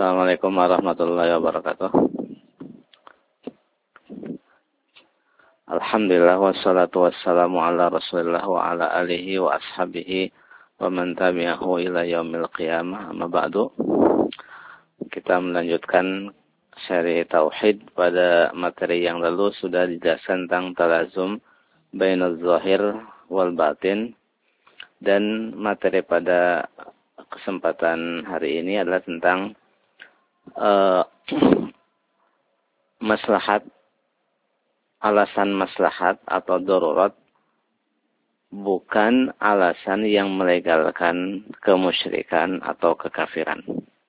Assalamualaikum warahmatullahi wabarakatuh. Alhamdulillah wassalatu wassalamu ala Rasulillah wa ala alihi wa ashabihi wa man tabi'ahu ila yaumil qiyamah. Amma ba'du. Kita melanjutkan seri tauhid. Pada materi yang lalu sudah dijelaskan tentang talazum bainaz zahir wal batin, dan materi pada kesempatan hari ini adalah tentang maslahat, alasan maslahat atau darurat, bukan alasan yang melegalkan kemusyrikan atau kekafiran.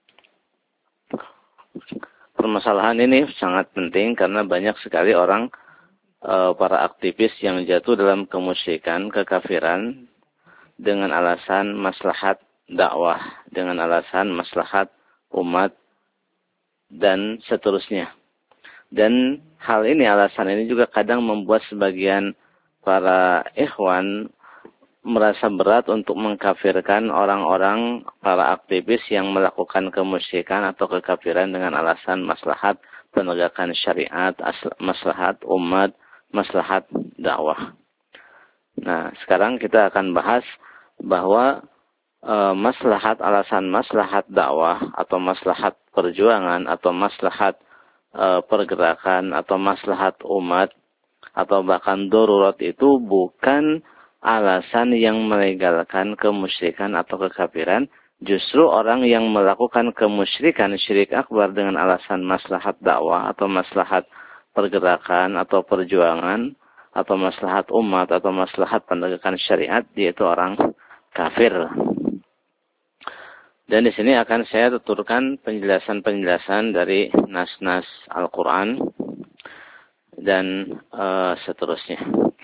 Permasalahan ini sangat penting karena banyak sekali orang, para aktivis yang jatuh dalam kemusyrikan, kekafiran dengan alasan maslahat dakwah, dengan alasan maslahat umat, dan seterusnya. Dan hal ini, alasan ini juga kadang membuat sebagian para ikhwan merasa berat untuk mengkafirkan orang-orang, para aktivis yang melakukan kemusyrikan atau kekafiran dengan alasan maslahat penegakan syariat, maslahat umat, maslahat dakwah. Nah, sekarang kita akan bahas bahwa maslahat, alasan maslahat dakwah atau maslahat perjuangan atau maslahat pergerakan atau maslahat umat atau bahkan darurat itu bukan alasan yang melegalkan kemusyrikan atau kekafiran. Justru orang yang melakukan kemusyrikan, syirik akbar, dengan alasan maslahat dakwah atau maslahat pergerakan atau perjuangan atau maslahat umat atau maslahat penegakan syariat, dia itu orang kafir. Dan di sini akan saya tuturkan penjelasan-penjelasan dari nas-nas Al-Quran dan seterusnya.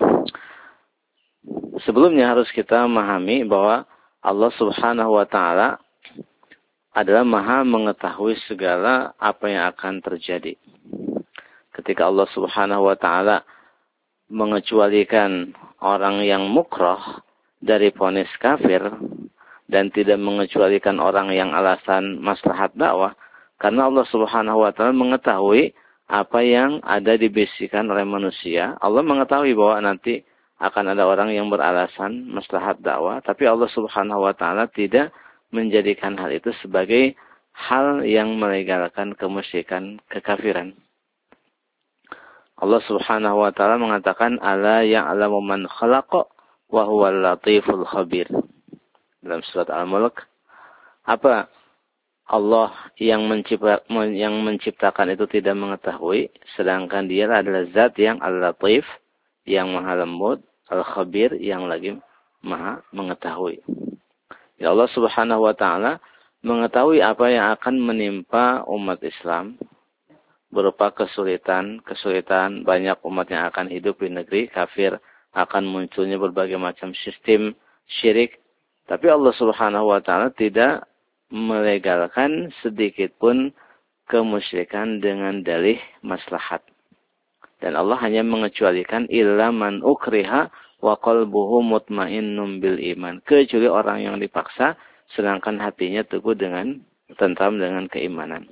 Sebelumnya harus kita memahami bahwa Allah Subhanahu wa Ta'ala adalah Maha mengetahui segala apa yang akan terjadi. Ketika Allah Subhanahu wa Ta'ala mengecualikan orang yang mukrah dari vonis kafir, dan tidak mengecualikan orang yang alasan maslahat dakwah, karena Allah Subhanahu wa Ta'ala mengetahui apa yang ada dibisikkan oleh manusia. Allah mengetahui bahwa nanti akan ada orang yang beralasan maslahat dakwah, tapi Allah Subhanahu wa Ta'ala tidak menjadikan hal itu sebagai hal yang melegalkan kemusyrikan, kekafiran. Allah Subhanahu wa Ta'ala mengatakan, ala ya'lamu man khalaqa wa huwal latiful khabir. Dalam surat Al-Mulk, apa Allah yang menciptakan itu tidak mengetahui, sedangkan dia adalah zat yang Al-Latif, yang maha lembut, Al-Khabir, yang lagi maha mengetahui. Ya, Allah Subhanahu wa Ta'ala mengetahui apa yang akan menimpa umat Islam berupa kesulitan, banyak umat yang akan hidup di negeri kafir, akan munculnya berbagai macam sistem syirik. Tapi Allah Subhanahu wa Ta'ala tidak melegalkan sedikit pun kemusyrikan dengan dalih maslahat. Dan Allah hanya mengecualikan illa man ukriha wa qalbuhu mutmainnun bil iman. Kecuali orang yang dipaksa sedangkan hatinya teguh dengan tentram dengan keimanan.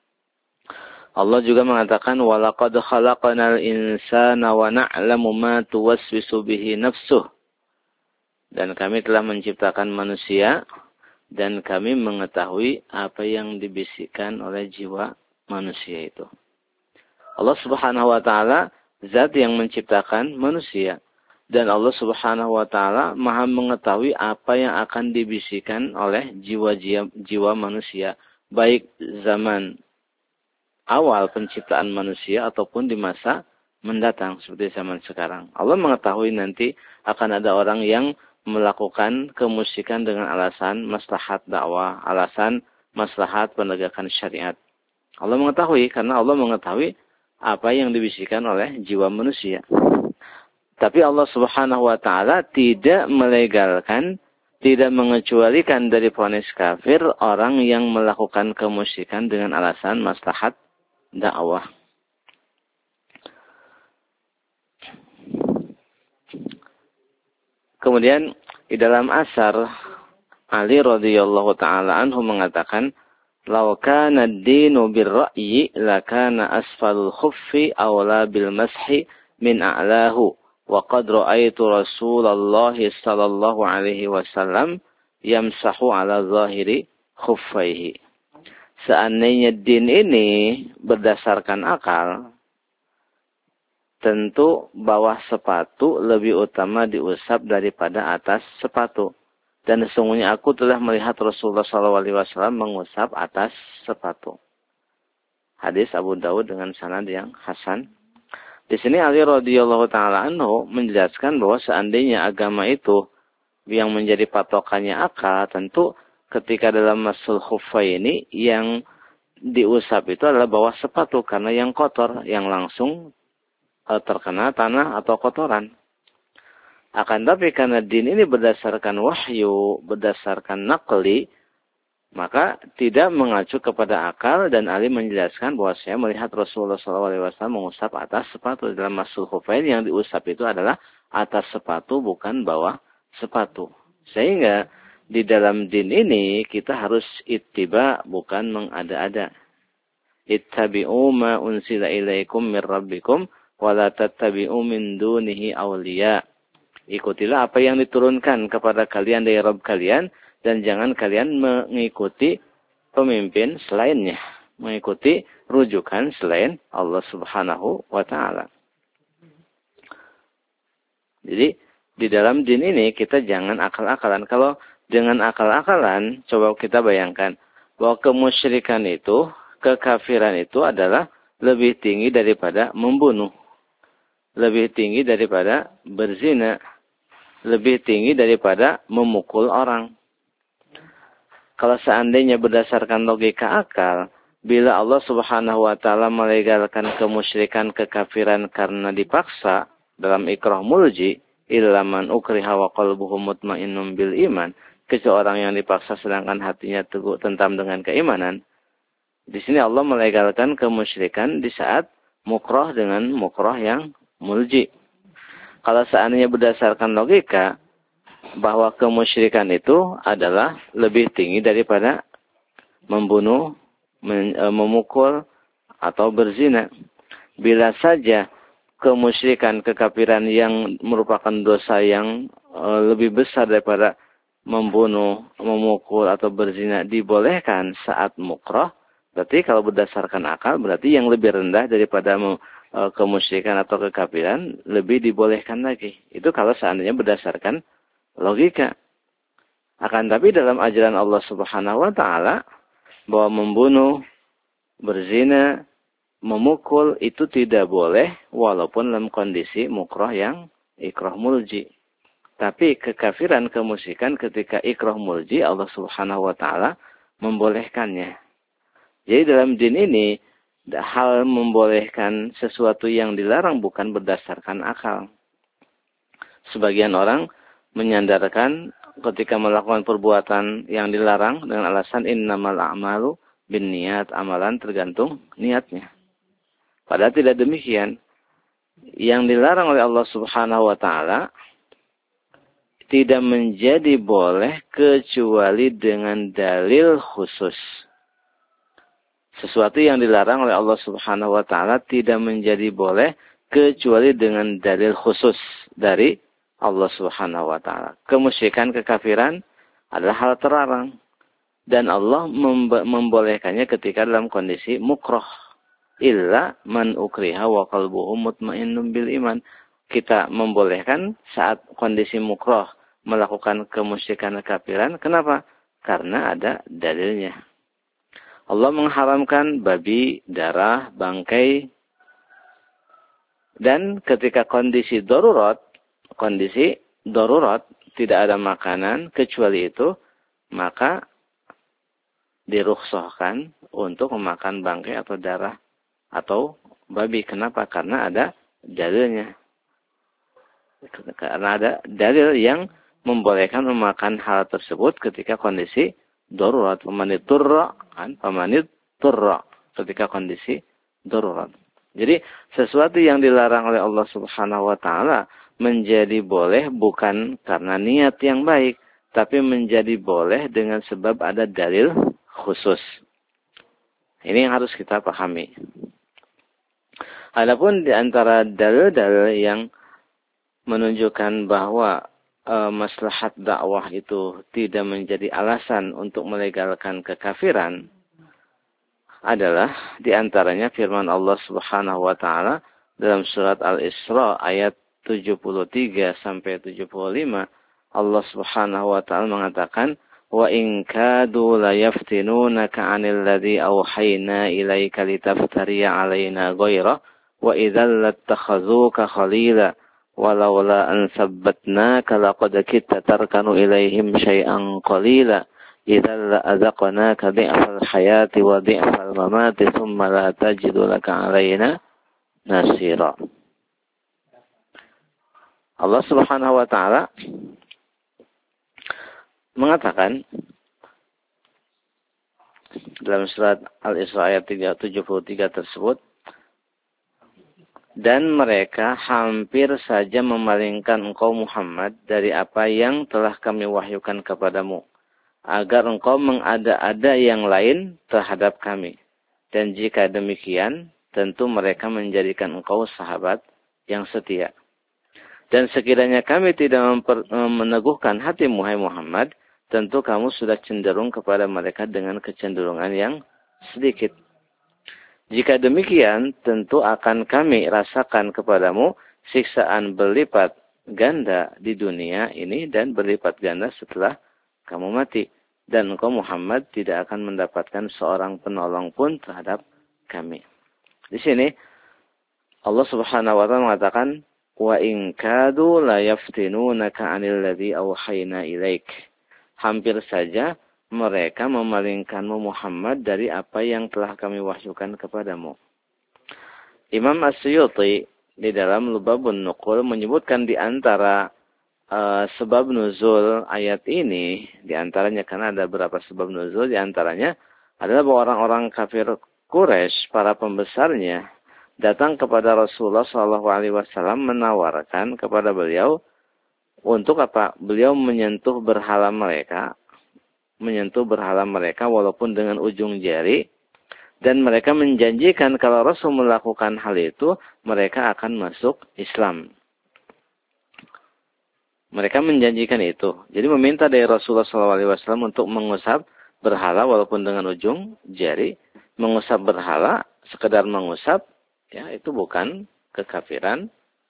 Allah juga mengatakan walaqad khalaqnal insana wa na'lamu ma tuwaswisu bihi nafsuh. Dan kami telah menciptakan manusia dan kami mengetahui apa yang dibisikkan oleh jiwa manusia itu. Allah Subhanahu wa Ta'ala zat yang menciptakan manusia, dan Allah Subhanahu wa Ta'ala maha mengetahui apa yang akan dibisikkan oleh jiwa manusia, baik zaman awal penciptaan manusia ataupun di masa mendatang seperti zaman sekarang. Allah mengetahui nanti akan ada orang yang melakukan kemusyrikan dengan alasan maslahat dakwah, alasan maslahat penegakan syariat. Allah mengetahui karena Allah mengetahui apa yang dibisikkan oleh jiwa manusia. Tapi Allah Subhanahu wa Ta'ala tidak melegalkan, tidak mengecualikan dari vonis kafir orang yang melakukan kemusyrikan dengan alasan maslahat dakwah. Kemudian di dalam asar Ali radhiyallahu taala anhu mengatakan law kana ad-dinu bir-ra'yi lakana asfalul khuffi awla bil mashi min a'lahu wa qad ra'aitu Rasulullah sallallahu alaihi wasallam yamsahu ala zahiri khuffaihi. Seandainya din ini berdasarkan akal, tentu bawah sepatu lebih utama diusap daripada atas sepatu. Dan sesungguhnya aku telah melihat Rasulullah SAW mengusap atas sepatu. Hadis Abu Dawud dengan sanad yang hasan. Di sini Ali radhiyallahu taala anhu menjelaskan bahwa seandainya agama itu yang menjadi patokannya akal, tentu ketika dalam masul khuffa ini yang diusap itu adalah bawah sepatu karena yang kotor, yang langsung terkena tanah atau kotoran. Akan tapi karena din ini berdasarkan wahyu, berdasarkan naqli, maka tidak mengacu kepada akal, dan Ali menjelaskan bahwa saya melihat Rasulullah SAW mengusap atas sepatu. Dalam masul khufain yang diusap itu adalah atas sepatu, bukan bawah sepatu. Sehingga di dalam din ini kita harus ittiba, bukan mengada-ada. Ittabi'u ma unsila ilaikum min rabbikum wa la tattabi'u min dunihi awliya. Ikutilah apa yang diturunkan kepada kalian dari Rabb kalian, dan jangan kalian mengikuti pemimpin selainnya, mengikuti rujukan selain Allah Subhanahu wa taala. Jadi di dalam din ini kita jangan akal-akalan. Kalau dengan akal-akalan, coba kita bayangkan bahwa kemusyrikan itu, kekafiran itu adalah lebih tinggi daripada membunuh, lebih tinggi daripada berzina, lebih tinggi daripada memukul orang. Kalau seandainya berdasarkan logika akal, bila Allah Subhanahu wa taala melegalkan kemusyrikan, kekafiran karena dipaksa dalam ikrah mulji, illa man ukriha wa qalbuhu mutmainnun bil iman, kecuali orang yang dipaksa sedangkan hatinya teguh tentam dengan keimanan. Di sini Allah melegalkan kemusyrikan di saat mukrah dengan mukrah yang mulji. Kalau seandainya berdasarkan logika bahwa kemusyrikan itu adalah lebih tinggi daripada membunuh, memukul, atau berzina. Bila saja kemusyrikan, kekafiran yang merupakan dosa yang lebih besar daripada membunuh, memukul, atau berzina dibolehkan saat mukrah, berarti kalau berdasarkan akal, berarti yang lebih rendah daripada kemusyrikan atau kekafiran lebih dibolehkan lagi. Itu kalau seandainya berdasarkan logika. Akan tapi dalam ajaran Allah Subhanahu wa taala bahwa membunuh, berzina, memukul itu tidak boleh walaupun dalam kondisi mukrah yang ikrah mulji. Tapi kekafiran, kemusyrikan ketika ikrah mulji, Allah Subhanahu wa taala membolehkannya. Jadi dalam din ini hal membolehkan sesuatu yang dilarang bukan berdasarkan akal. Sebagian orang menyandarkan ketika melakukan perbuatan yang dilarang dengan alasan innamal a'malu binniyat, amalan tergantung niatnya. Padahal tidak demikian. Yang dilarang oleh Allah Subhanahu wa taala tidak menjadi boleh kecuali dengan dalil khusus. Sesuatu yang dilarang oleh Allah Subhanahu wa taala tidak menjadi boleh kecuali dengan dalil khusus dari Allah Subhanahu wa taala. Kemusyrikan, kekafiran adalah hal terlarang dan Allah membolehkannya ketika dalam kondisi mukrah. Illa man ukriha wa qalbuhu mutmainnun bil iman. Kita membolehkan saat kondisi mukrah melakukan kemusyrikan, kekafiran. Kenapa? Karena ada dalilnya. Allah mengharamkan babi, darah, bangkai. Dan ketika kondisi darurat, tidak ada makanan kecuali itu, maka dirukhsahkan untuk memakan bangkai atau darah atau babi. Kenapa? Karena ada dalilnya. Karena ada dalil yang membolehkan memakan hal tersebut ketika kondisi darurat. Pamaniturra ketika kondisi darurat. Jadi sesuatu yang dilarang oleh Allah Subhanahu wa taala menjadi boleh bukan karena niat yang baik, tapi menjadi boleh dengan sebab ada dalil khusus. Ini yang harus kita pahami. Adapun di antara dalil-dalil yang menunjukkan bahwa maslahat dakwah itu tidak menjadi alasan untuk melegalkan kekafiran adalah di antaranya firman Allah Subhanahu wa taala dalam surat Al-Isra ayat 73 sampai 75. Allah Subhanahu wa taala mengatakan, "Wa in kadu la yaftinunaka 'anil ladzi awhayna ilaika litaftariya 'alaina ghaira wa idzal lattakhazuka khalila walaula an sabbatnaka laqad kitta tarkanu ilaihim syai'an qalila." Idzal la'adzaqnaka dhi'fal hayati wa dhi'fal mamati thumma la tajidu laka 'alaina nasira. Allah Subhanahu wa taala mengatakan dalam surat Al-Isra ayat 73 tersebut, dan mereka hampir saja memalingkan engkau Muhammad dari apa yang telah kami wahyukan kepadamu, agar engkau mengada-ada yang lain terhadap kami. Dan jika demikian, tentu mereka menjadikan engkau sahabat yang setia. Dan sekiranya kami tidak meneguhkan hatimu, hai Muhammad, tentu kamu sudah cenderung kepada mereka dengan kecenderungan yang sedikit. Jika demikian, tentu akan kami rasakan kepadamu siksaan berlipat ganda di dunia ini dan berlipat ganda setelah kamu mati. Dan engkau Muhammad tidak akan mendapatkan seorang penolong pun terhadap kami. Di sini Allah Subhanahu wa taala mengatakan, "Wa in kadu la yaftinunaka 'anil ladzi awhayna ilaik." Hampir saja mereka memalingkanmu Muhammad dari apa yang telah kami wahyukan kepadamu. Imam As-Suyuti di dalam Lubabun Nuqul menyebutkan di antara sebab nuzul ayat ini, di antaranya karena ada beberapa sebab nuzul, di antaranya adalah bahwa orang-orang kafir Quraisy, para pembesarnya, datang kepada Rasulullah SAW menawarkan kepada beliau untuk apa? Beliau menyentuh berhala mereka walaupun dengan ujung jari, dan mereka menjanjikan kalau Rasul melakukan hal itu, mereka akan masuk Islam. Mereka menjanjikan itu. Jadi meminta dari Rasulullah SAW untuk mengusap berhala walaupun dengan ujung jari. Mengusap berhala, sekedar mengusap, ya itu bukan kekafiran,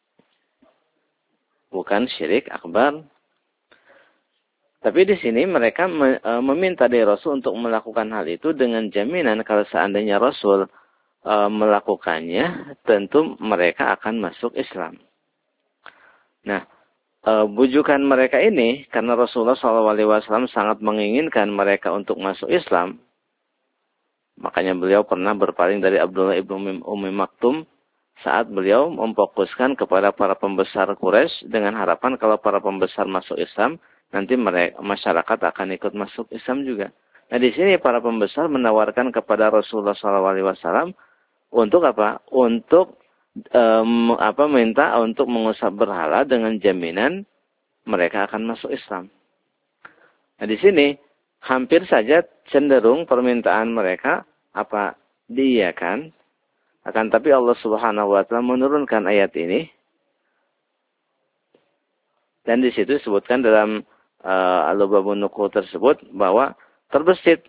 bukan syirik akbar. Tapi di sini mereka meminta dari Rasul untuk melakukan hal itu dengan jaminan kalau seandainya Rasul melakukannya, tentu mereka akan masuk Islam. Nah, bujukan mereka ini, karena Rasulullah SAW sangat menginginkan mereka untuk masuk Islam, makanya beliau pernah berpaling dari Abdullah ibn Ummi Maktum saat beliau memfokuskan kepada para pembesar Quraisy dengan harapan kalau para pembesar masuk Islam, nanti masyarakat akan ikut masuk Islam juga. Nah di sini para pembesar menawarkan kepada Rasulullah SAW untuk apa? Untuk minta untuk mengusap berhala dengan jaminan mereka akan masuk Islam. Nah di sini hampir saja cenderung permintaan mereka diiyakan. Akan tapi Allah Subhanahu wa taala menurunkan ayat ini, dan di situ disebutkan dalam Al-Lubabun Nuqul tersebut bahwa terbesit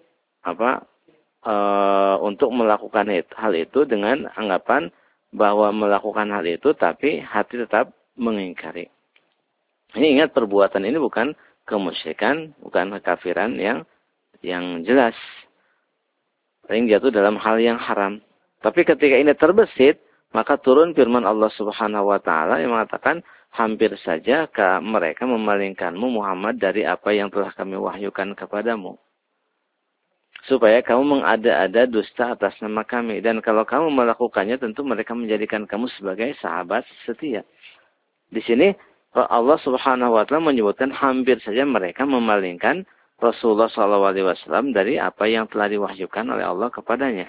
untuk melakukan hal itu dengan anggapan bahwa melakukan hal itu tapi hati tetap mengingkari. Ini ingat, perbuatan ini bukan kemusyrikan, bukan kekafiran yang jelas. Paling jatuh dalam hal yang haram. Tapi ketika ini terbesit, maka turun firman Allah Subhanahu wa taala yang mengatakan, hampir saja mereka memalingkanmu Muhammad dari apa yang telah kami wahyukan kepadamu, supaya kamu mengada-ada dusta atas nama kami. Dan kalau kamu melakukannya, tentu mereka menjadikan kamu sebagai sahabat setia. Di sini Allah Subhanahu wa taala menyebutkan hampir saja mereka memalingkan Rasulullah SAW dari apa yang telah diwahyukan oleh Allah kepadanya.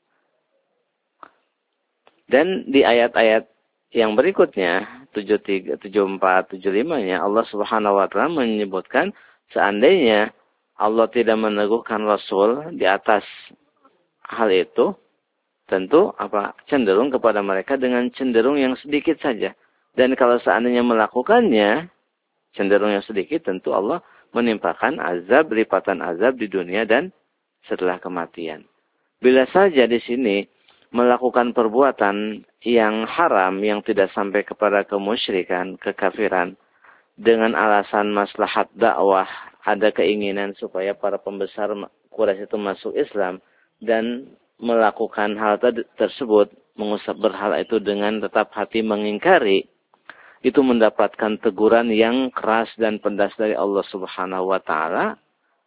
Dan di ayat-ayat yang berikutnya, 73, 74, 75-nya, Allah Subhanahu wa taala menyebutkan seandainya Allah tidak meneguhkan Rasul di atas hal itu tentu cenderung kepada mereka dengan cenderung yang sedikit saja. Dan kalau seandainya melakukannya cenderung yang sedikit, tentu Allah menimpakan azab, lipatan azab di dunia dan setelah kematian. Bila saja di sini melakukan perbuatan yang haram, yang tidak sampai kepada kemusyrikan, kekafiran, dengan alasan maslahat dakwah, ada keinginan supaya para pembesar Quraisy itu masuk Islam, dan melakukan hal tersebut, mengusap berhala itu dengan tetap hati mengingkari, itu mendapatkan teguran yang keras dan pedas dari Allah Subhanahu wa taala,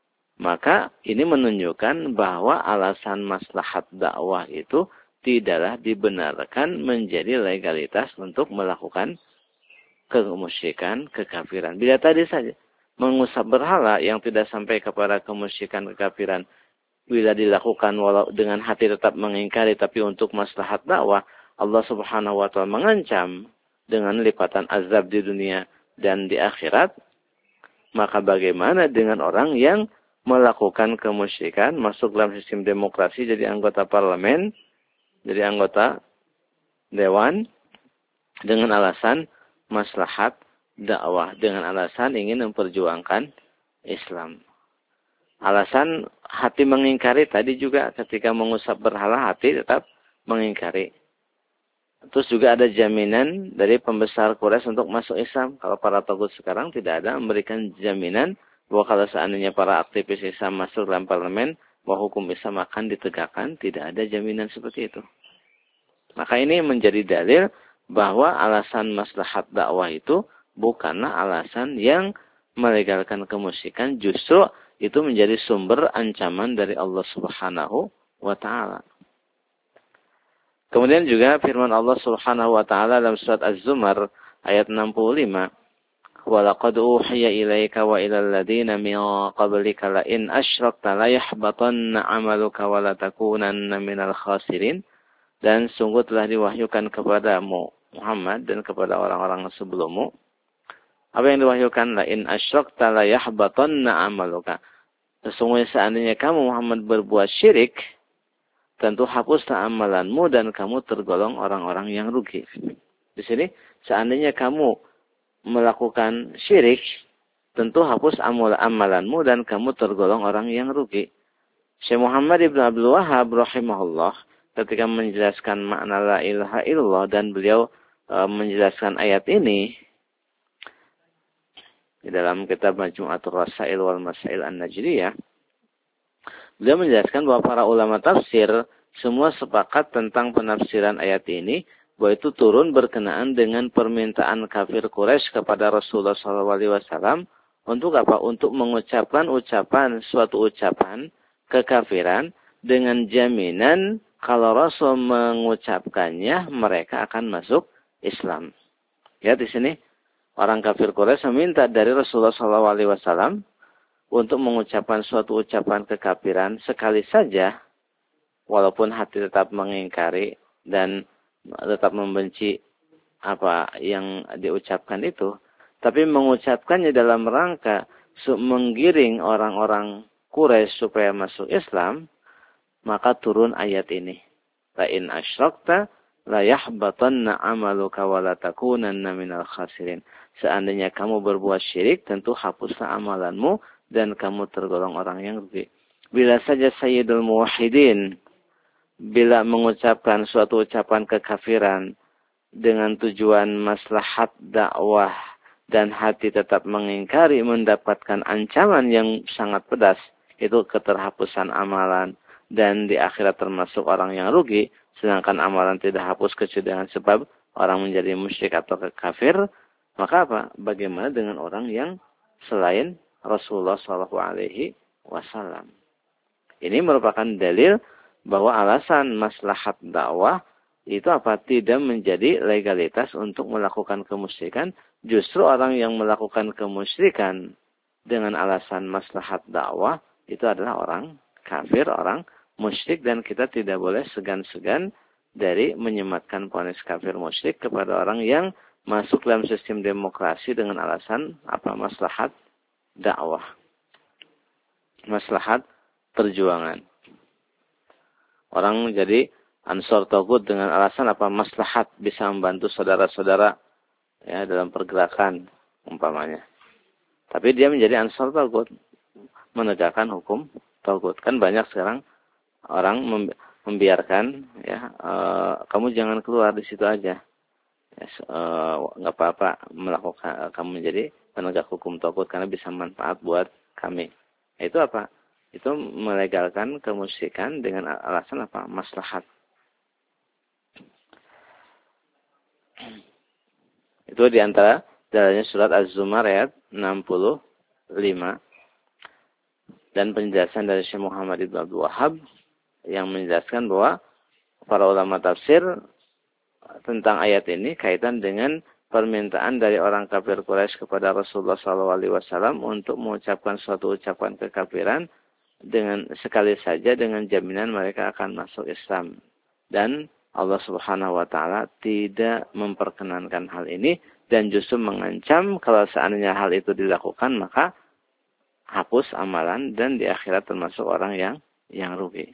maka ini menunjukkan bahwa alasan maslahat dakwah itu tidaklah dibenarkan menjadi legalitas untuk melakukan kemusyrikan, kekafiran. Bila tadi saja mengusap berhala yang tidak sampai kepada kemusyrikan, kekafiran, bila dilakukan walau dengan hati tetap mengingkari tapi untuk maslahat dakwah, Allah Subhanahu wa taala mengancam dengan lipatan azab di dunia dan di akhirat, maka bagaimana dengan orang yang melakukan kemusyrikan, masuk dalam sistem demokrasi, jadi anggota parlemen, jadi anggota dewan, dengan alasan maslahat dakwah, dengan alasan ingin memperjuangkan Islam. Alasan hati mengingkari tadi juga ketika mengusap berhala, hati tetap mengingkari. Terus juga ada jaminan dari pembesar Quraisy untuk masuk Islam. Kalau para togut sekarang tidak ada memberikan jaminan bahwa kalau seandainya para aktivis Islam masuk dalam parlemen, bahwa hukum Islam akan ditegakkan. Tidak ada jaminan seperti itu. Maka ini menjadi dalil bahwa alasan maslahat dakwah itu bukanlah alasan yang melegalkan kemusyrikan. Justru itu menjadi sumber ancaman dari Allah Subhanahu wa taala. Kemudian juga firman Allah Subhanahu wa taala dalam surat Az-Zumar ayat 65, "Wa laqad uhiya ilaika wa ilal ladzina min qablika la in asyrakta la yahbatanna 'amaluka wa la takunanna minal khasirin." Dan sungguh telah diwahyukan kepadamu Muhammad dan kepada orang-orang sebelummu. Apa yang diwahyukan? La in asyrakta la yahbatanna 'amaluka. Sesungguhnya seandainya kamu Muhammad berbuat syirik, tentu hapuslah amalanmu dan kamu tergolong orang-orang yang rugi. Di sini, seandainya kamu melakukan syirik, tentu hapus amalanmu dan kamu tergolong orang yang rugi. Syekh Muhammad Ibn Abdul Wahhab rahimahullah ketika menjelaskan makna la ilaha illallah, dan beliau menjelaskan ayat ini di dalam kitab Majmu'atul Rasail wal Masail An-Najdiyah, beliau menjelaskan bahwa para ulama tafsir semua sepakat tentang penafsiran ayat ini, bahwa itu turun berkenaan dengan permintaan kafir Quraisy kepada Rasulullah SAW untuk apa? Untuk mengucapkan suatu ucapan kekafiran dengan jaminan kalau Rasul mengucapkannya mereka akan masuk Islam. Ya, di sini orang kafir Quraisy meminta dari Rasulullah SAW untuk mengucapkan suatu ucapan kekafiran sekali saja, walaupun hati tetap mengingkari dan tetap membenci apa yang diucapkan itu, tapi mengucapkannya dalam rangka menggiring orang-orang Quraisy supaya masuk Islam, maka turun ayat ini. La in asyrakta la yahbatanna 'amaluka wa la takunanna minal khasirin. Seandainya kamu berbuat syirik, tentu hapuslah amalanmu dan kamu tergolong orang yang rugi. Bila saja Sayyidul Muwahhidin bila mengucapkan suatu ucapan kekafiran dengan tujuan maslahat dakwah dan hati tetap mengingkari, mendapatkan ancaman yang sangat pedas, itu keterhapusan amalan dan di akhirat termasuk orang yang rugi, sedangkan amalan tidak hapus kecuali dengan sebab orang menjadi musyrik atau kafir, maka apa? Bagaimana dengan orang yang selain Rasulullah SAW? Ini merupakan dalil bahwa alasan maslahat dakwah itu apa? Tidak menjadi legalitas untuk melakukan kemusyrikan. Justru orang yang melakukan kemusyrikan dengan alasan maslahat dakwah itu adalah orang kafir, orang musyrik, dan kita tidak boleh segan-segan dari menyematkan vonis kafir musyrik kepada orang yang masuk dalam sistem demokrasi dengan alasan apa? Maslahat dakwah, maslahat perjuangan. Orang jadi ansor togut dengan alasan apa? Maslahat, bisa membantu saudara-saudara ya dalam pergerakan umpamanya. Tapi dia menjadi ansor togut, menegakkan hukum togut. Kan banyak sekarang orang membiarkan ya kamu jangan keluar di situ aja. Nggak apa-apa melakukan kamu menjadi penegak hukum togut karena bisa manfaat buat kami. Itu apa? Itu melegalkan kemusyrikan dengan alasan apa? Maslahat. Itu diantara dalilnya surat Az-Zumar ayat 65 dan penjelasan dari Syekh Muhammad Ibn Abdul Wahhab yang menjelaskan bahwa para ulama tafsir tentang ayat ini kaitan dengan permintaan dari orang kafir Quraisy kepada Rasulullah SAW untuk mengucapkan suatu ucapan kekafiran dengan sekali saja dengan jaminan mereka akan masuk Islam. Dan Allah Subhanahu wa taala tidak memperkenankan hal ini dan justru mengancam kalau seandainya hal itu dilakukan maka hapus amalan dan di akhirat termasuk orang yang rugi.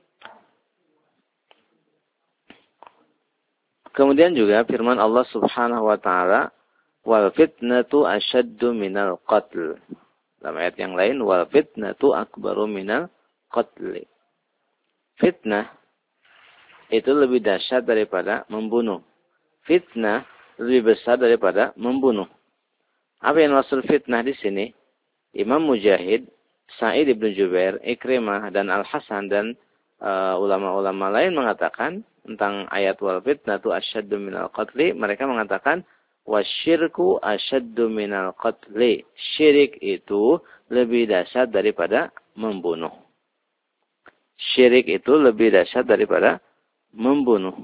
Kemudian juga firman Allah Subhanahu wa taala, "Wal fitnatu asyaddu minal qatl." Dalam ayat yang lain, "Wal fitnatu akbaru minal qatl." Fitnah itu lebih dahsyat daripada membunuh. Fitnah lebih besar daripada membunuh. Apa yang maksud fitnah di sini? Imam Mujahid, Sa'id ibn Jubair, Ikrimah dan Al-Hasan dan ulama-ulama lain mengatakan tentang ayat wal fitnatu asyaddu minal qatli, mereka mengatakan wasyirku asyaddu minal qatli. Syirik itu lebih dahsyat daripada membunuh. Syirik itu lebih dahsyat daripada membunuh.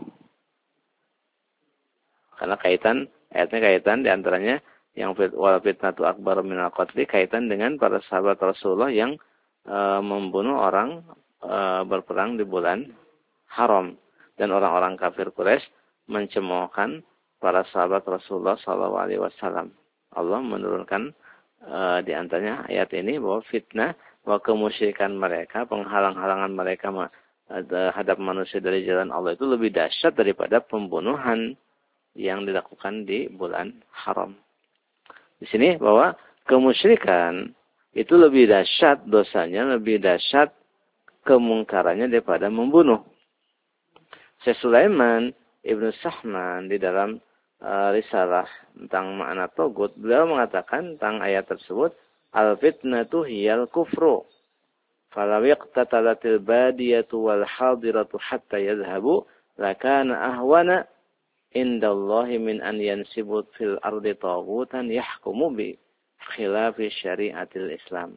Karena ayatnya kaitan diantaranya yang wal fitnatu akbar minal qatli kaitan dengan para sahabat Rasulullah yang membunuh orang berperang di bulan haram. Dan orang-orang kafir Quraisy mencemoohkan para sahabat Rasulullah SAW. Allah menurunkan di antaranya ayat ini bahwa fitnah, bahwa kemusyrikan mereka, penghalang-halangan mereka terhadap manusia dari jalan Allah itu lebih dahsyat daripada pembunuhan yang dilakukan di bulan haram. Di sini bahwa kemusyrikan itu lebih dahsyat dosanya, lebih dahsyat kemungkarannya daripada membunuh. Syekh Sulaiman Ibnu Sahman di dalam risalah tentang makna togut, beliau mengatakan tentang ayat tersebut, al-fitnatu hiyal kufru. Falaw iqtatalatil badiyatu wal hadiratu hatta yadhhabu lakana ahwana indallahi min an yansibu fil ardi taghutan yahkumu bi khilafi syariatil Islam.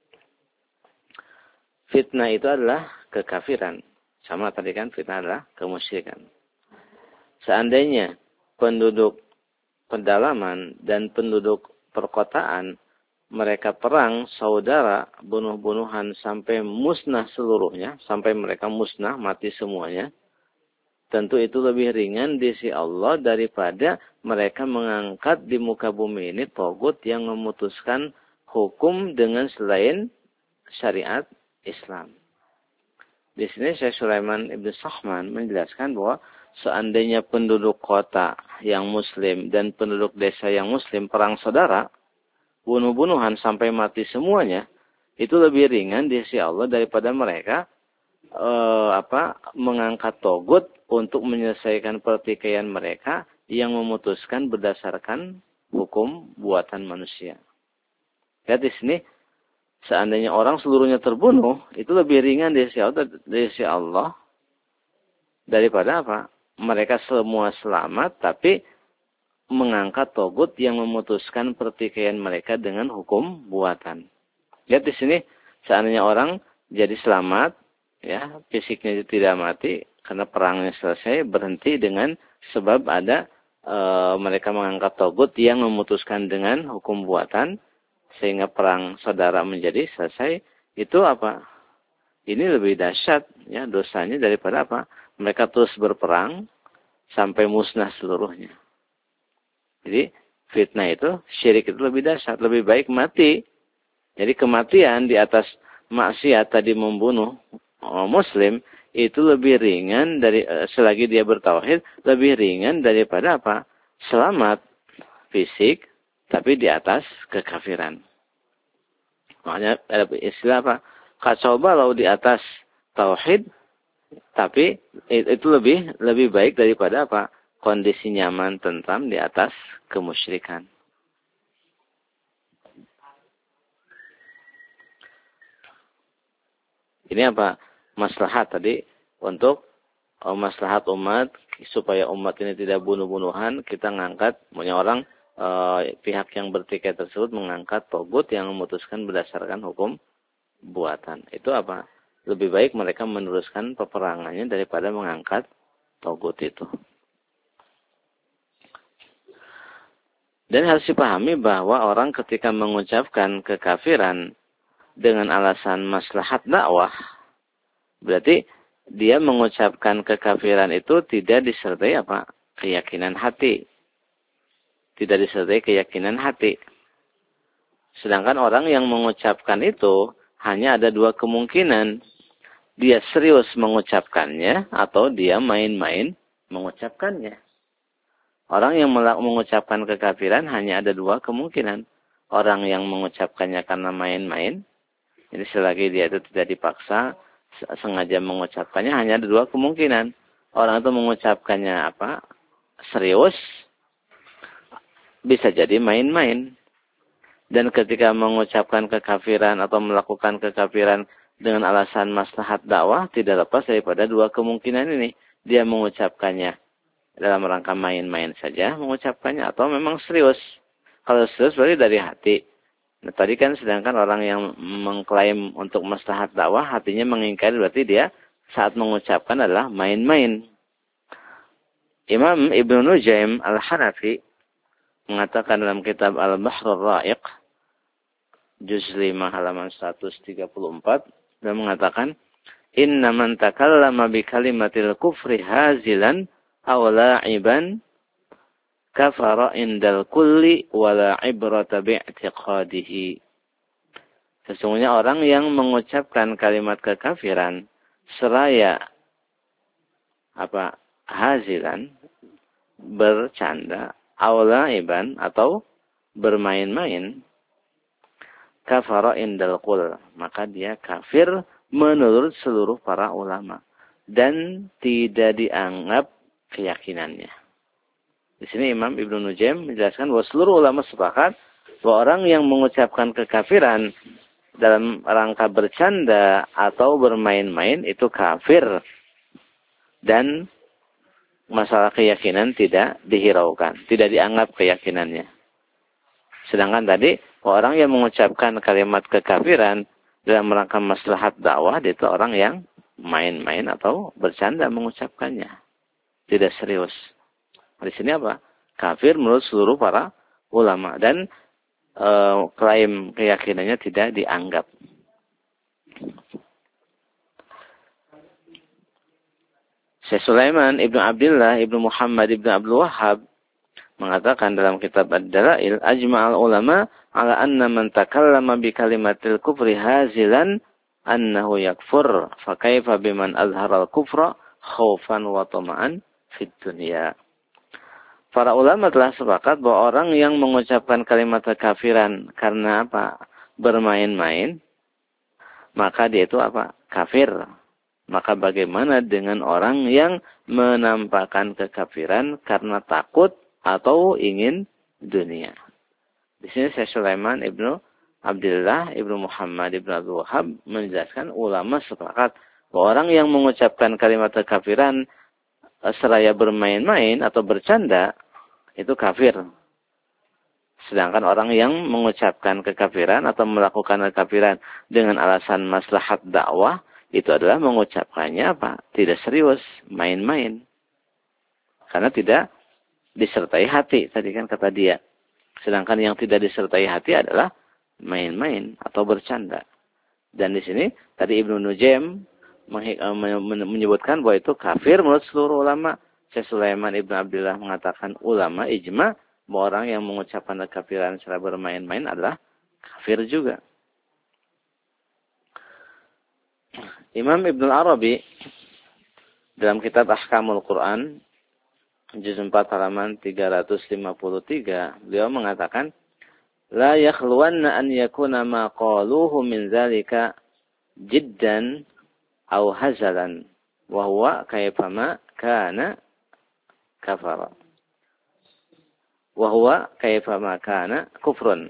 Fitnah itu adalah kekafiran. Sama tadi kan fitnah adalah kemusyrikan. Seandainya penduduk pedalaman dan penduduk perkotaan mereka perang saudara, bunuh-bunuhan sampai musnah seluruhnya, sampai mereka musnah, mati semuanya, tentu itu lebih ringan di sisi Allah daripada mereka mengangkat di muka bumi ini togut yang memutuskan hukum dengan selain syariat Islam. Di sini Syekh Sulaiman Ibn Sahman menjelaskan bahwa seandainya penduduk kota yang muslim dan penduduk desa yang muslim perang saudara, bunuh-bunuhan sampai mati semuanya, itu lebih ringan di sisi Allah daripada mereka mengangkat togut untuk menyelesaikan pertikaian mereka yang memutuskan berdasarkan hukum buatan manusia. Lihat di sini, seandainya orang seluruhnya terbunuh, itu lebih ringan di sisi Allah daripada apa? Mereka semua selamat, tapi mengangkat togut yang memutuskan pertikaian mereka dengan hukum buatan. Lihat di sini, seandainya orang jadi selamat, ya fisiknya tidak mati karena perangnya selesai, berhenti dengan sebab ada mereka mengangkat togut yang memutuskan dengan hukum buatan, sehingga perang saudara menjadi selesai. Itu apa? Ini lebih dahsyat ya dosanya daripada apa? Mereka terus berperang sampai musnah seluruhnya. Jadi fitnah itu, syirik itu lebih dahsyat, lebih baik mati. Jadi kematian di atas maksiat tadi membunuh muslim itu lebih ringan dari selagi dia bertauhid, lebih ringan daripada apa? Selamat fisik tapi di atas kekafiran. Makanya ada istilah apa? Kacau balau di atas tauhid, tapi itu lebih baik daripada apa? Kondisi nyaman tentram di atas kemusyrikan. Ini apa? Maslahat tadi untuk maslahat umat supaya umat ini tidak bunuh-bunuhan, kita ngangkat orang pihak yang bertikai tersebut mengangkat togut yang memutuskan berdasarkan hukum buatan. Itu apa? Lebih baik mereka meneruskan peperangannya daripada mengangkat togut itu. Dan harus dipahami bahwa orang ketika mengucapkan kekafiran dengan alasan maslahat dakwah, berarti dia mengucapkan kekafiran itu tidak disertai apa? Keyakinan hati. Tidak disertai keyakinan hati. Sedangkan orang yang mengucapkan itu hanya ada dua kemungkinan. Dia serius mengucapkannya atau dia main-main mengucapkannya. Orang yang mengucapkan kekafiran hanya ada dua kemungkinan. Orang yang mengucapkannya karena main-main. Jadi selagi dia itu tidak dipaksa, sengaja mengucapkannya, hanya ada dua kemungkinan. Orang itu mengucapkannya apa? Serius. Bisa jadi main-main. Dan ketika mengucapkan kekafiran atau melakukan kekafiran dengan alasan maslahat dakwah, tidak lepas daripada dua kemungkinan ini. Dia mengucapkannya dalam rangka main-main saja, mengucapkannya, atau memang serius. Kalau serius berarti dari hati. Nah, tadi kan sedangkan orang yang mengklaim untuk maslahat dakwah, hatinya mengingkari, berarti dia saat mengucapkan adalah main-main. Imam Ibnu Nujaim Al-Hanafi mengatakan dalam kitab Al-Bahrul Ra'iq, juz 5 halaman 134, dan mengatakan, Inna man takallama bi kalimatil kufri hazilan aw la'iban kafara indal kulli wala ibrata bi'tiqadihi. Sesungguhnya orang yang mengucapkan kalimat kekafiran seraya hazilan, bercanda, aulaiban, atau bermain-main, kafara indal kull, maka dia kafir menurut seluruh para ulama dan tidak dianggap keyakinannya. Di sini Imam Ibnu Nujaim menjelaskan bahwa seluruh ulama sepakat bahwa orang yang mengucapkan kekafiran dalam rangka bercanda atau bermain-main itu kafir dan masalah keyakinan tidak dihiraukan, tidak dianggap keyakinannya. Sedangkan tadi orang yang mengucapkan kalimat kekafiran dalam rangka maslahat dakwah, itu orang yang main-main atau bercanda mengucapkannya, tidak serius. Di sini apa? Kafir menurut seluruh para ulama dan klaim keyakinannya tidak dianggap. Syekh Sulaiman Ibnu Abdullah Ibnu Muhammad Ibnu Abdul Wahhab mengatakan dalam kitab Ad-Dalail, ajma'al ulama ala anna man takallama bi kalimatil kufri hazilan annahu yakfur, fa kaifa biman azharal kufra khaufan wa tama'an fid dunya. Para ulama telah sepakat bahwa orang yang mengucapkan kalimat kekafiran karena apa? Bermain-main, maka dia itu apa? Kafir. Maka bagaimana dengan orang yang menampakkan kekafiran karena takut atau ingin dunia? Di sini Syekh Sulaiman Ibnu Abdullah Ibnu Muhammad Ibnu Abdul Wahhab menjelaskan ulama sepakat bahwa orang yang mengucapkan kalimat kekafiran seraya bermain-main atau bercanda itu kafir. Sedangkan orang yang mengucapkan kekafiran atau melakukan kekafiran dengan alasan maslahat dakwah, itu adalah mengucapkannya apa? Tidak serius, main-main. Karena tidak disertai hati, tadi kan kata dia. Sedangkan yang tidak disertai hati adalah main-main atau bercanda. Dan di sini tadi Ibnu Nujaim menyebutkan bahwa itu kafir menurut seluruh ulama. Syekh Sulaiman Ibnu Abdullah mengatakan ulama ijma bahwa orang yang mengucapkan kekafiran secara bermain-main adalah kafir juga. Imam Ibnu Arabi dalam kitab Ahkamul Quran juz 4 halaman 353 beliau mengatakan la yakhluwanna an yakuna ma qaluhu min zalika jiddan aw hazalan wa huwa kayfama kana kafara wa huwa kayfama kana kufrun.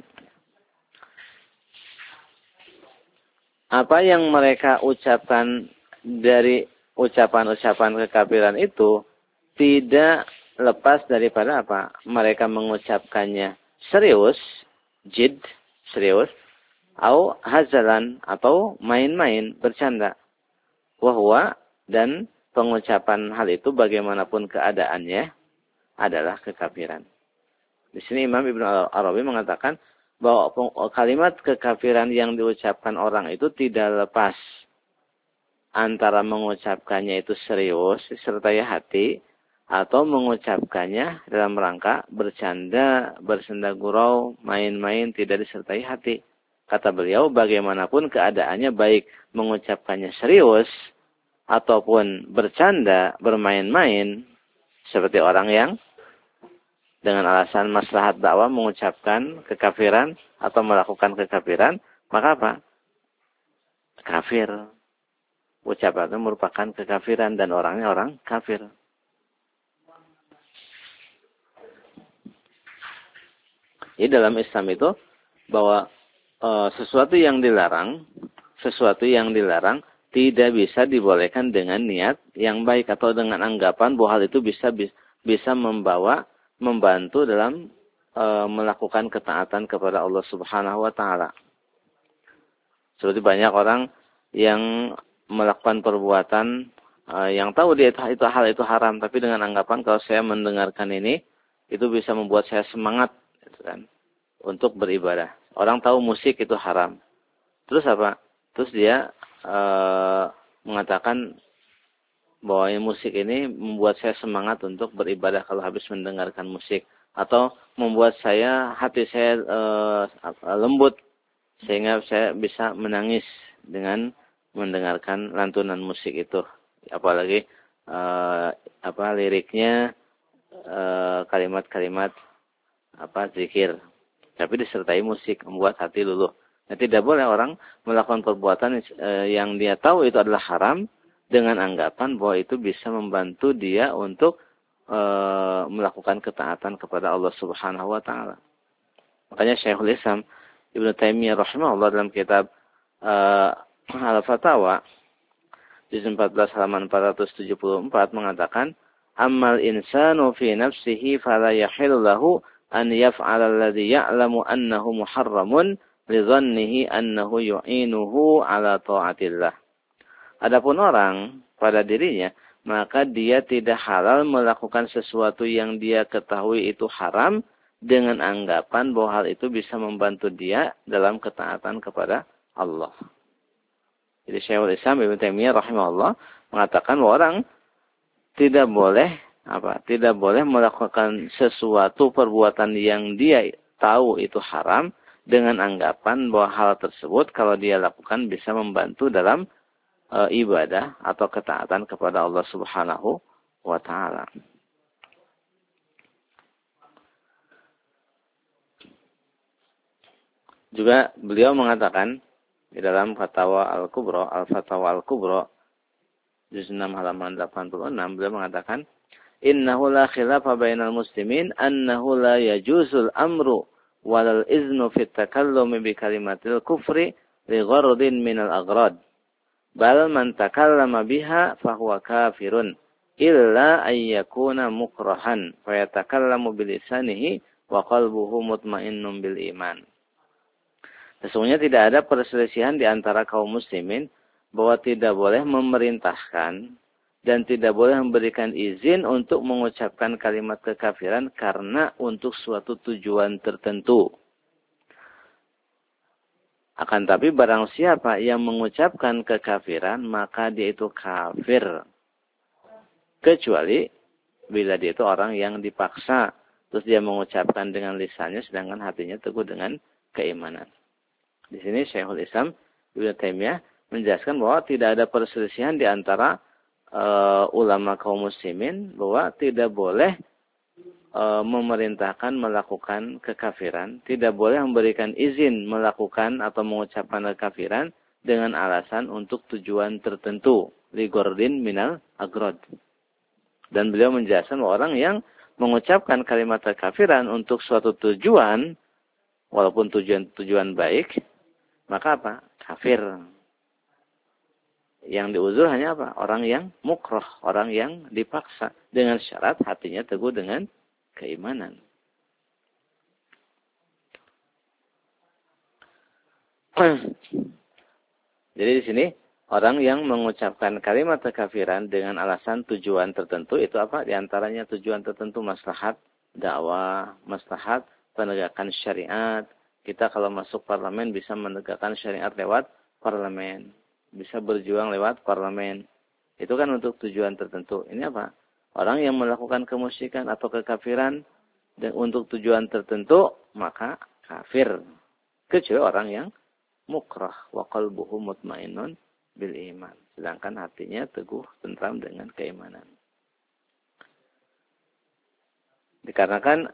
Apa yang mereka ucapkan dari ucapan-ucapan kekafiran itu tidak lepas daripada apa? Mereka mengucapkannya serius, jid, serius, atau hazalan, atau main-main, bercanda. Wahwa, dan pengucapan hal itu bagaimanapun keadaannya adalah kekafiran. Di sini Imam Ibnu Arabi mengatakan bahwa kalimat kekafiran yang diucapkan orang itu tidak lepas antara mengucapkannya itu serius, disertai hati, atau mengucapkannya dalam rangka bercanda, bersenda gurau, main-main, tidak disertai hati. Kata beliau, bagaimanapun keadaannya, baik mengucapkannya serius, ataupun bercanda, bermain-main, seperti orang yang dengan alasan maslahat dakwah mengucapkan kekafiran, atau melakukan kekafiran, maka apa? Kafir. Ucapan itu merupakan kekafiran, dan orangnya orang kafir. Jadi dalam Islam itu bahwa sesuatu yang dilarang tidak bisa dibolehkan dengan niat yang baik atau dengan anggapan bahwa hal itu bisa membantu dalam melakukan ketaatan kepada Allah Subhanahu wa taala. Seperti banyak orang yang melakukan perbuatan yang tahu dia itu hal itu haram, tapi dengan anggapan kalau saya mendengarkan ini itu bisa membuat saya semangat kan, untuk beribadah. Orang tahu musik itu haram. Terus apa? Terus dia mengatakan bahwa musik ini membuat saya semangat untuk beribadah kalau habis mendengarkan musik. Atau membuat hati saya lembut sehingga saya bisa menangis dengan mendengarkan lantunan musik itu. Apalagi liriknya kalimat-kalimat zikir, tapi disertai musik, membuat hati luluh. Nah, tidak boleh orang melakukan perbuatan yang dia tahu itu adalah haram dengan anggapan bahwa itu bisa membantu dia untuk melakukan ketaatan kepada Allah Subhanahu wa taala. Makanya Syekhul Islam Ibnu Taimiyah rahimahullah dalam kitab Al-Fatawa juz 14 halaman 474 mengatakan, "Ammal insanu fi nafsihi fala yahillu lahu an yaf'ala alladhi ya'lamu annahu muharramun li dhannihi annahu yu'inuhu ala ta'atillah." Adapun orang pada dirinya, maka dia tidak halal melakukan sesuatu yang dia ketahui itu haram dengan anggapan bahwa hal itu bisa membantu dia dalam ketaatan kepada Allah. Jadi Syekhul Islam Ibnu Taimiyah rahimahullah mengatakan bahwa orang tidak boleh melakukan sesuatu perbuatan yang dia tahu itu haram dengan anggapan bahwa hal tersebut kalau dia lakukan bisa membantu dalam ibadah atau ketaatan kepada Allah Subhanahu wa taala. Juga beliau mengatakan di dalam Fatawa Al-Kubra juz 6 halaman 86 beliau mengatakan, "Innahu la khilafa bainal muslimin annahu la yajuzul amru walal iznu fit takallumi bi kalimatil kufri li ghardin minal aghrad. Bal man takallama biha fahuwa kafirun illa ay yakuna mukrahan fa yatakallamu bilisanihi wa qalbuhu mutmainnun bil iman." Sesungguhnya tidak ada perselisihan di antara kaum muslimin bahwa tidak boleh memerintahkan dan tidak boleh memberikan izin untuk mengucapkan kalimat kekafiran karena untuk suatu tujuan tertentu. Akan tapi barang siapa yang mengucapkan kekafiran, maka dia itu kafir. Kecuali bila dia itu orang yang dipaksa, terus dia mengucapkan dengan lisannya sedangkan hatinya teguh dengan keimanan. Di sini Syekhul Islam Ibnu Taimiyah menjelaskan bahwa tidak ada perselisihan di antara ulama kaum muslimin bahwa tidak boleh memerintahkan melakukan kekafiran, tidak boleh memberikan izin melakukan atau mengucapkan kekafiran dengan alasan untuk tujuan tertentu, ligordin minal agrod. Dan beliau menjelaskan bahwa orang yang mengucapkan kalimat kekafiran untuk suatu tujuan, walaupun tujuan baik, maka apa? Kafir. Yang diuzur hanya apa? Orang yang mukroh, orang yang dipaksa dengan syarat hatinya teguh dengan keimanan. Jadi di sini orang yang mengucapkan kalimat kekafiran dengan alasan tujuan tertentu itu apa? Di antaranya tujuan tertentu maslahat dakwah, maslahat penegakan syariat. Kita kalau masuk parlemen bisa menegakkan syariat lewat parlemen, bisa berjuang lewat parlemen. Itu kan untuk tujuan tertentu. Ini apa? Orang yang melakukan kemusyrikan atau kekafiran dan untuk tujuan tertentu, maka kafir. Kecuali orang yang mukrah wa qalbuhu mutmainnun bil iman. Sedangkan hatinya teguh tentram dengan keimanan. Dikarenakan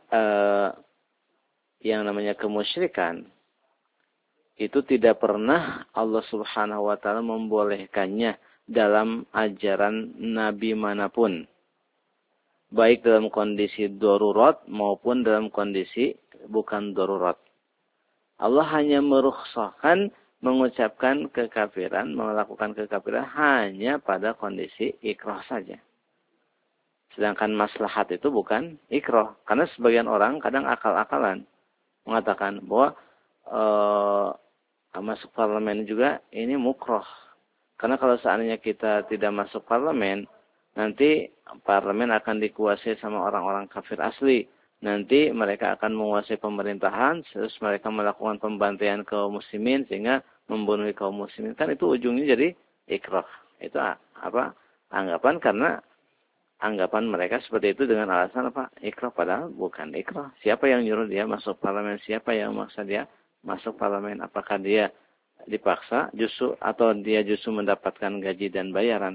yang namanya kemusyrikan itu tidak pernah Allah Subhanahu wa taala membolehkannya dalam ajaran nabi manapun. Baik dalam kondisi darurat maupun dalam kondisi bukan darurat. Allah hanya merukhsahkan mengucapkan kekafiran, melakukan kekafiran hanya pada kondisi ikrah saja. Sedangkan maslahat itu bukan ikrah. Karena sebagian orang kadang akal-akalan mengatakan bahwa masuk parlemen juga ini mukroh. Karena kalau seandainya kita tidak masuk parlemen, nanti parlemen akan dikuasai sama orang-orang kafir asli. Nanti mereka akan menguasai pemerintahan, terus mereka melakukan pembantaian kaum muslimin sehingga membunuh kaum muslimin. Kan itu ujungnya jadi ikrah. Itu apa? Anggapan karena anggapan mereka seperti itu dengan alasan apa? Ikrah padahal bukan ikrah. Siapa yang nyuruh dia masuk parlemen? Siapa yang memaksa dia masuk parlemen? Apakah dia dipaksa justru atau dia justru mendapatkan gaji dan bayaran?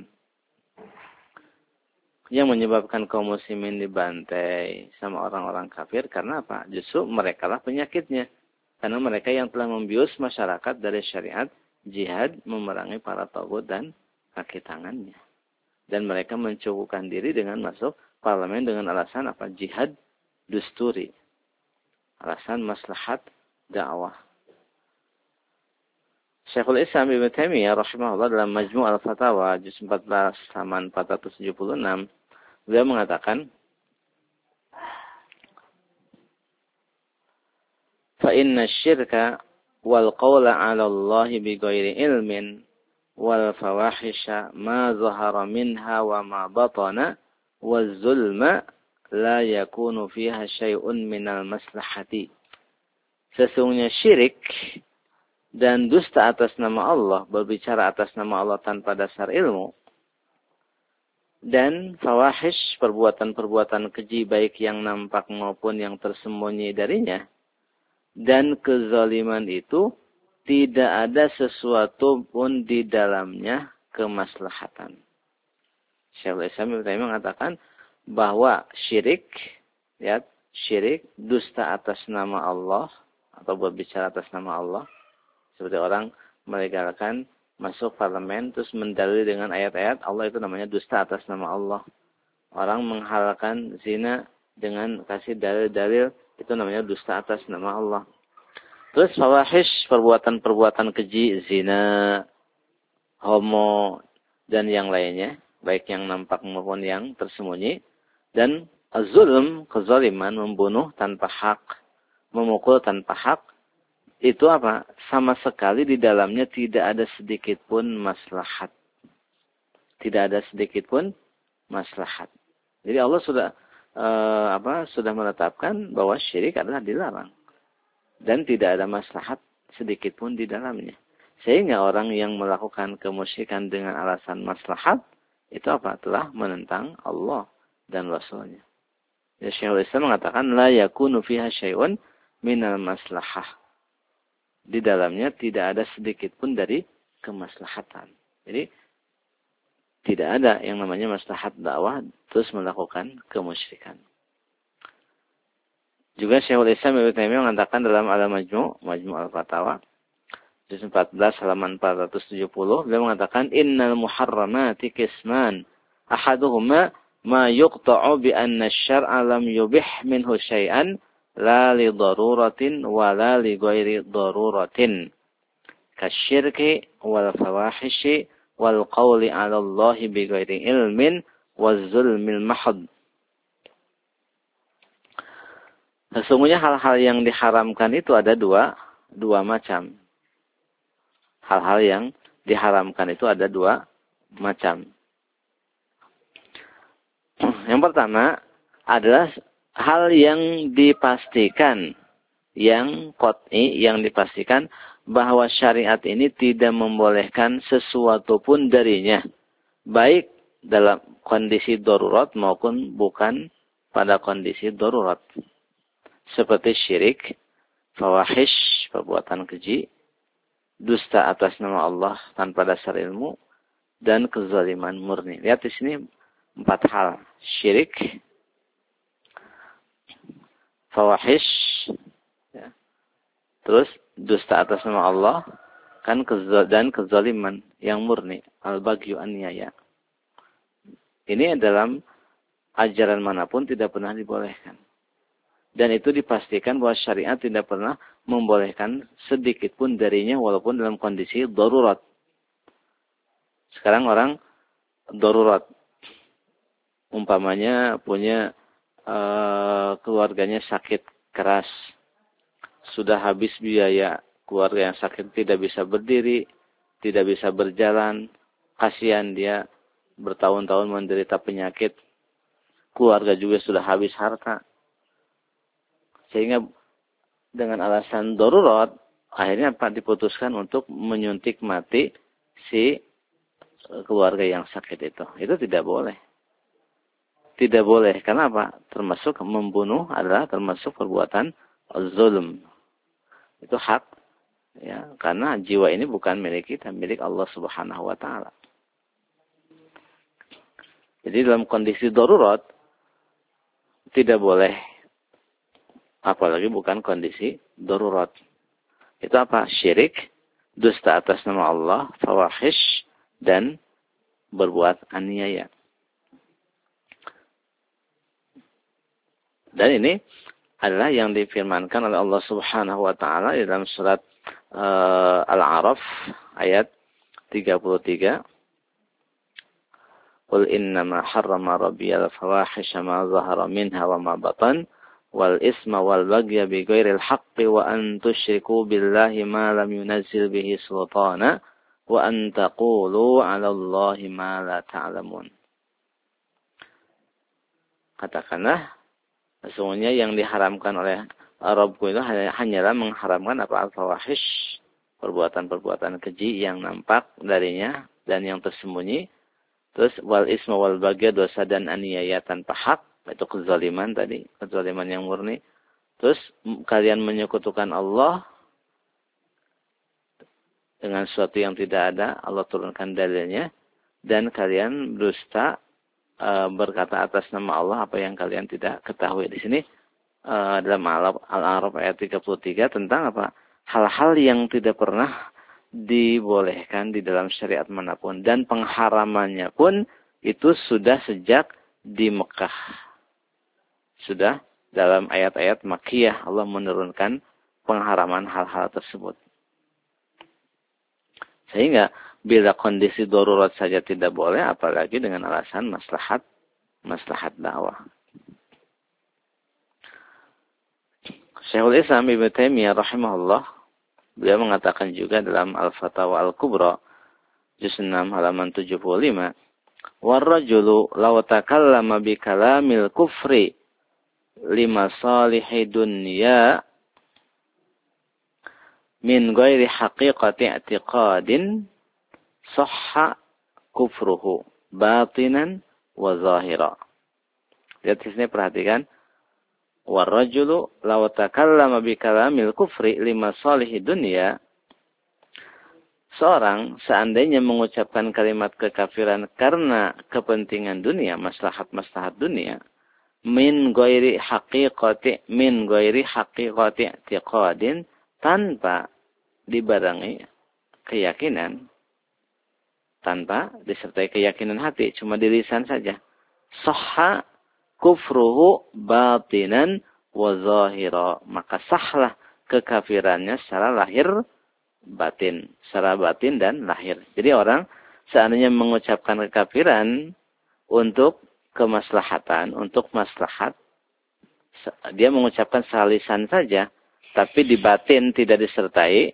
Yang menyebabkan kaum muslimin dibantai sama orang-orang kafir karena apa? Justru mereka lah penyakitnya. Karena mereka yang telah membius masyarakat dari syariat jihad memerangi para tagut dan kaki tangannya. Dan mereka mencukupkan diri dengan masuk parlemen dengan alasan apa? Jihad dusturi. Alasan maslahat dakwah. Syekhul Islam Ibnu Taimiyah rahimahullah dalam Majmu' al-Fatawa juz 14 halaman 476 beliau mengatakan fa inna syirka wal qawla 'ala Allah bighairi ilmin wal fawahisha ma zahara minha wa ma batana waz zulma la yakunu fiha syai'un minal maslahati. Sesungguhnya syirik dan dusta atas nama Allah, berbicara atas nama Allah tanpa dasar ilmu, dan fawahish, perbuatan-perbuatan keji baik yang nampak maupun yang tersembunyi darinya, dan kezaliman itu tidak ada sesuatu pun di dalamnya kemaslahatan. Syekhul Islam Ibnu Taimiyah mengatakan bahwa syirik, ya, syirik, dusta atas nama Allah atau berbicara atas nama Allah, seperti orang melegalkan masuk parlemen terus mendalil dengan ayat-ayat Allah, itu namanya dusta atas nama Allah. Orang menghalalkan zina dengan kasih dalil-dalil, itu namanya dusta atas nama Allah. Terus fawahish, perbuatan-perbuatan keji, zina, homo, dan yang lainnya, baik yang nampak maupun yang tersembunyi. Dan az-zulm, kezaliman, membunuh tanpa hak, memukul tanpa hak, itu apa? Sama sekali di dalamnya tidak ada sedikit pun maslahat. Tidak ada sedikit pun maslahat. Jadi Allah sudah menetapkan bahwa syirik adalah dilarang dan tidak ada maslahat sedikit pun di dalamnya. Sehingga orang yang melakukan kemusyrikan dengan alasan maslahat itu apa? Telah menentang Allah dan Rasulnya. Ya, Syekhul Islam mengatakan la yakunu fiha syai'un minal maslahah. Di dalamnya tidak ada sedikit pun dari kemaslahatan. Jadi Tidak ada yang namanya maslahat dakwah terus melakukan kemusyrikan. Juga Syekhul Islam Ibnu Taimiyah mengatakan dalam Al-Majmu', Majmu' Al-Fatawa, juz 14 halaman 470, beliau mengatakan innal muharramati qisman ahaduhuma ma yuqta'u bi anna asy-syar'a lam yubih minhu syai'an la li daruratin wa la li ghairi daruratin kasyirki wal fawahishi wal qawli 'ala Allah bi ghairi ilmin waz zulmil mahd. Sesungguhnya hal-hal yang diharamkan itu ada dua macam. Hal-hal yang diharamkan itu ada dua macam. Yang pertama adalah hal yang dipastikan, yang qat'i, yang dipastikan bahwa syariat ini tidak membolehkan sesuatu pun darinya, baik dalam kondisi darurat maupun bukan pada kondisi darurat. Seperti syirik, fawahish, perbuatan keji, dusta atas nama Allah tanpa dasar ilmu, dan kezaliman murni. Lihat di sini 4 hal. Syirik, fawahish, ya. Terus dusta atas nama Allah, dan kezaliman yang murni, al-baghyu an-niyaya. Ini dalam ajaran manapun tidak pernah dibolehkan. Dan itu dipastikan bahwa syariat tidak pernah membolehkan sedikit pun darinya walaupun dalam kondisi darurat. Sekarang orang darurat. Umpamanya punya keluarganya sakit keras. Sudah habis biaya. Keluarga yang sakit tidak bisa berdiri, tidak bisa berjalan. Kasihan dia bertahun-tahun menderita penyakit. Keluarga juga sudah habis harta. Sehingga dengan alasan darurat, akhirnya diputuskan untuk menyuntik mati si keluarga yang sakit itu. Itu tidak boleh. Tidak boleh. Karena apa? Termasuk membunuh adalah termasuk perbuatan zulm. Itu hak. Ya, karena jiwa ini bukan milik kita, milik Allah Subhanahu wa Ta'ala. Jadi dalam kondisi darurat, tidak boleh. Apalagi bukan kondisi darurat. Itu apa? Syirik, dusta atas nama Allah, fawahish, dan berbuat aniaya. Dan ini adalah yang difirmankan oleh Allah Subhanahu wa Ta'ala dalam surat Al-A'raf ayat 33. Qul innama harrama rabbiyal fawahisha ma zahara minha wa ma batan wal isma wal bagya bi ghairil haqqi wa an tusyriku billahi ma lam yunazzil bihi sultana wa an taqulu 'ala Allahi ma la ta'lamun. Katakanlah, sesungguhnya yang diharamkan oleh Rabbku itu hanyalah mengharamkan apa? Al-fawahish, perbuatan-perbuatan keji yang nampak darinya dan yang tersembunyi. Terus wal isma wal bagya, dosa dan aniaya tanpa hak, itu kezaliman tadi, kezaliman yang murni. Terus kalian menyekutukan Allah dengan sesuatu yang tidak ada, Allah turunkan dalilnya, dan kalian berdusta berkata atas nama Allah apa yang kalian tidak ketahui. Di sini dalam Al-A'raf ayat 33 tentang apa? Hal-hal yang tidak pernah dibolehkan di dalam syariat manapun, dan pengharamannya pun itu sudah sejak di Mekah. Sudah dalam ayat-ayat Makkiyah Allah menurunkan pengharaman hal-hal tersebut. Sehingga bila kondisi darurat saja tidak boleh, apalagi dengan alasan maslahat dakwah. Syekhul Islam Ibnu Taimiyah rahimahullah, beliau mengatakan juga dalam Al-Fatawa Al-Kubra juz 6 halaman 75, "War-rajulu law takallama bi kalamil kufri lima salihi dunya min ghairi haqiqati i'tiqadin sahha kufruhu batinan wa zahira." Lihat di sini, perhatikan. War-rajulu law takallama bi kalamil kufri lima salihi dunya. seorang seandainya mengucapkan kalimat kekafiran karena kepentingan dunia, maslahat-maslahat dunia, min ghairi haqiqati i'tiqadin, tanpa dibarengi keyakinan, tanpa disertai keyakinan hati, cuma di lisan saja. Sahha kufruhu batinan wa zahira, maka sahlah kekafirannya secara lahir batin, secara batin dan lahir. Jadi orang seandainya mengucapkan kekafiran untuk kemaslahatan, untuk maslahat, dia mengucapkan secara lisan saja, tapi di batin tidak disertai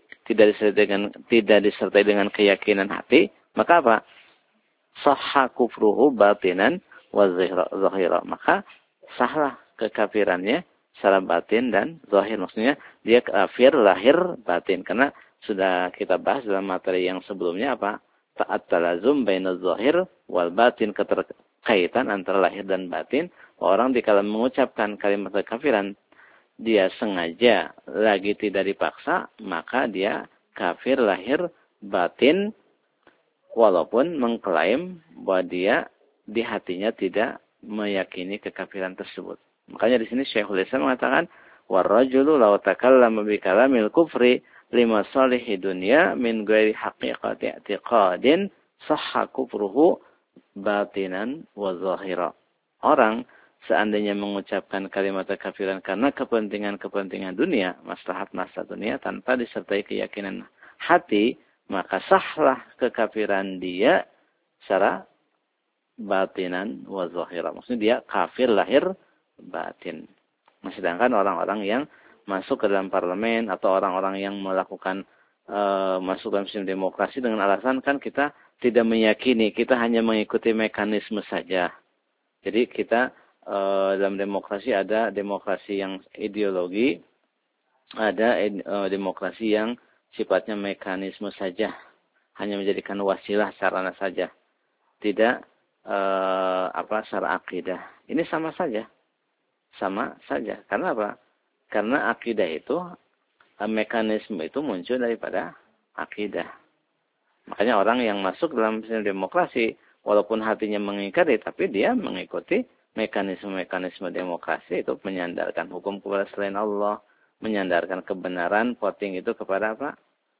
dengan keyakinan hati, maka apa? Sahha kufruhu batinan wa zahira, maka sahlah kekafirannya secara batin dan zahir. Maksudnya dia kafir lahir batin, karena sudah kita bahas dalam materi yang sebelumnya apa? Ta'at-talazum baina zahir wal batin, keterkaitan antara lahir dan batin. Orang dikala mengucapkan kalimat kekafiran, dia sengaja lagi tidak dipaksa, maka dia kafir lahir batin, walaupun mengklaim bahwa dia di hatinya tidak meyakini kekafiran tersebut. Makanya di sini Syekhul Islam mengatakan, warrajulu law takallama bi kalamil kufri lima salihi dunya min ghairi haqiqati i'tiqadin sahha kufruhu batinan wa zahira. Orang seandainya mengucapkan kalimat kekafiran karena kepentingan-kepentingan dunia, maslahat-maslahat dunia, tanpa disertai keyakinan hati, maka sahlah kekafiran dia secara batinan wa zahira. Maksudnya dia kafir lahir batin. Sedangkan orang-orang yang masuk ke dalam parlemen atau orang-orang yang melakukan masuk dalam sistem demokrasi dengan alasan kan kita tidak meyakini, kita hanya mengikuti mekanisme saja. Jadi kita dalam demokrasi ada demokrasi yang ideologi, ada demokrasi yang sifatnya mekanisme saja, hanya menjadikan wasilah sarana saja, tidak secara akidah. Ini sama saja. Karena apa? Karena akidah itu, mekanisme itu muncul daripada akidah. Makanya orang yang masuk dalam sistem demokrasi, walaupun hatinya mengingkari, tapi dia mengikuti mekanisme-mekanisme demokrasi itu, menyandarkan hukum kepada selain Allah, menyandarkan kebenaran, voting itu kepada apa?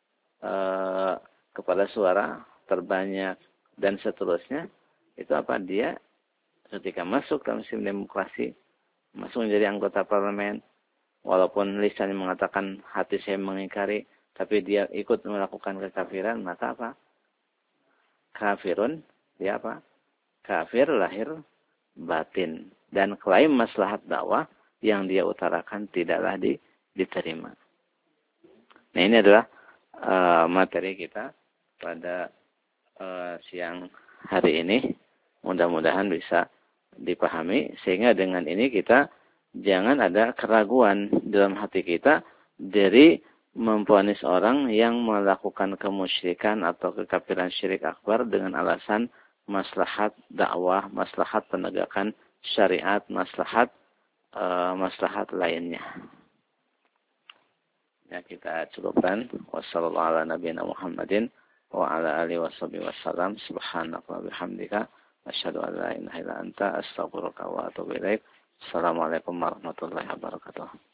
Kepada suara terbanyak, dan seterusnya. Itu apa? Dia ketika masuk dalam sistem demokrasi, masuk menjadi anggota parlemen, walaupun lisannya mengatakan hati saya mengingkari, tapi dia ikut melakukan kekafiran, maka apa? Kafirun, dia apa? Kafir lahir batin. Dan klaim maslahat dakwah yang dia utarakan tidaklah diterima. Nah, ini adalah materi kita pada siang hari ini. Mudah-mudahan bisa dipahami, sehingga dengan ini kita jangan ada keraguan dalam hati kita dari memvonis orang yang melakukan kemusyrikan atau kekafiran syirik akbar dengan alasan maslahat dakwah, maslahat penegakan syariat, maslahat lainnya. Ya, kita cukupkan. Wassalamualaikum warahmatullahi wabarakatuh. Subhanallah bihamdika asyhadu an la ilaha illa anta astaghfiruka wa atubu ilaik. Assalamualaikum warahmatullahi wabarakatuh.